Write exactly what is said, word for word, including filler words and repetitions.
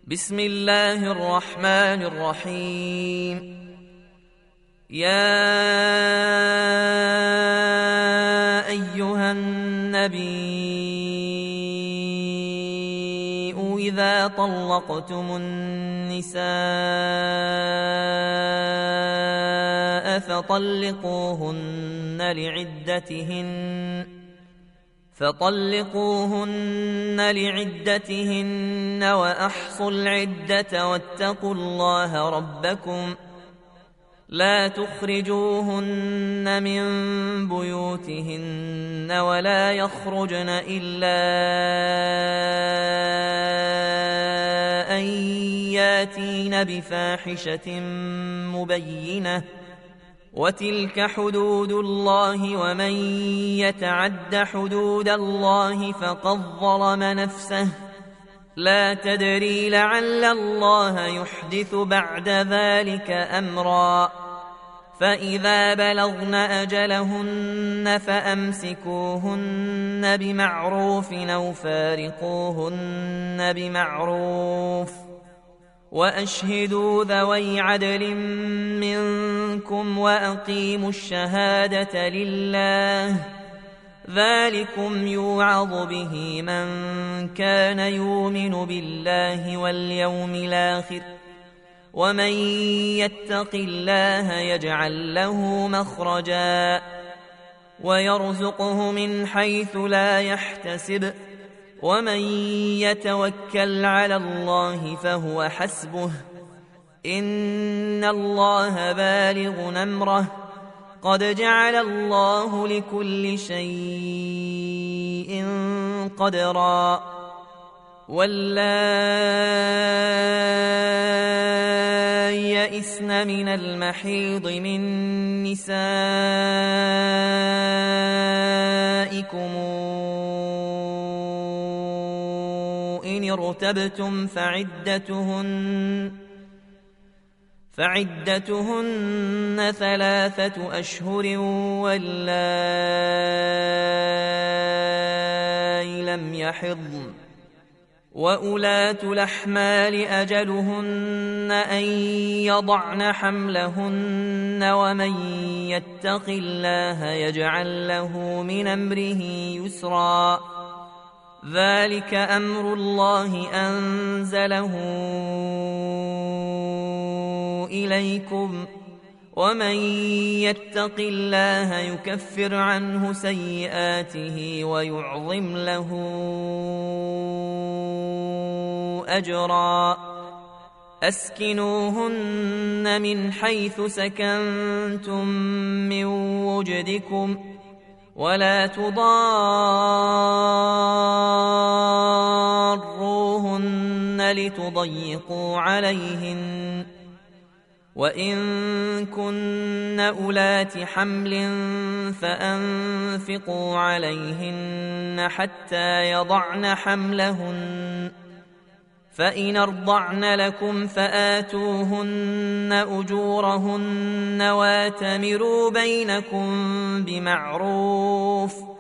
بسم الله الرحمن الرحيم. يا أيها النبي إذا طلقتم النساء فطلقوهن لعدتهن فطلقوهن لعدتهن وأحصوا العدة واتقوا الله ربكم لا تخرجوهن من بيوتهن ولا يخرجن إلا أن ياتين بفاحشة مبينة وتلك حدود الله ومن يتعد حدود الله فقد ظلم نفسه لا تدري لعل الله يحدث بعد ذلك أمرا. فإذا بلغن أجلهن فأمسكوهن بمعروف أو فارقوهن بمعروف وأشهدوا ذوي عدل منكم وأقيموا الشهادة لله ذلكم يوعظ به من كان يؤمن بالله واليوم الآخر ومن يتق الله يجعل له مخرجا ويرزقه من حيث لا يحتسب ومن يتوكل على الله فهو حسبه إن الله بالغ أمره قد جعل الله لكل شيء قدرا. واللائي يئسن من المحيض من نسائكم إن ارتبتم فعدتهن فعدتهن ثلاثة أشهر واللائي لم يحضن وأولاة الأحمال أجلهن أن يضعن حملهن ومن يتق الله يجعل له من أمره يسرا ذلك أمر الله أنزله إليكم ومن يتق الله يكفر عنه سيئاته ويعظم له أجرا. أسكنوهن من حيث سكنتم من وجدكم ولا تضاروهن لتضيقوا عليهن وإن كن أولات حمل فأنفقوا عليهن حتى يضعن حملهن فإن أرضعن لكم فآتوهن أجورهن واتمروا بينكم بمعروف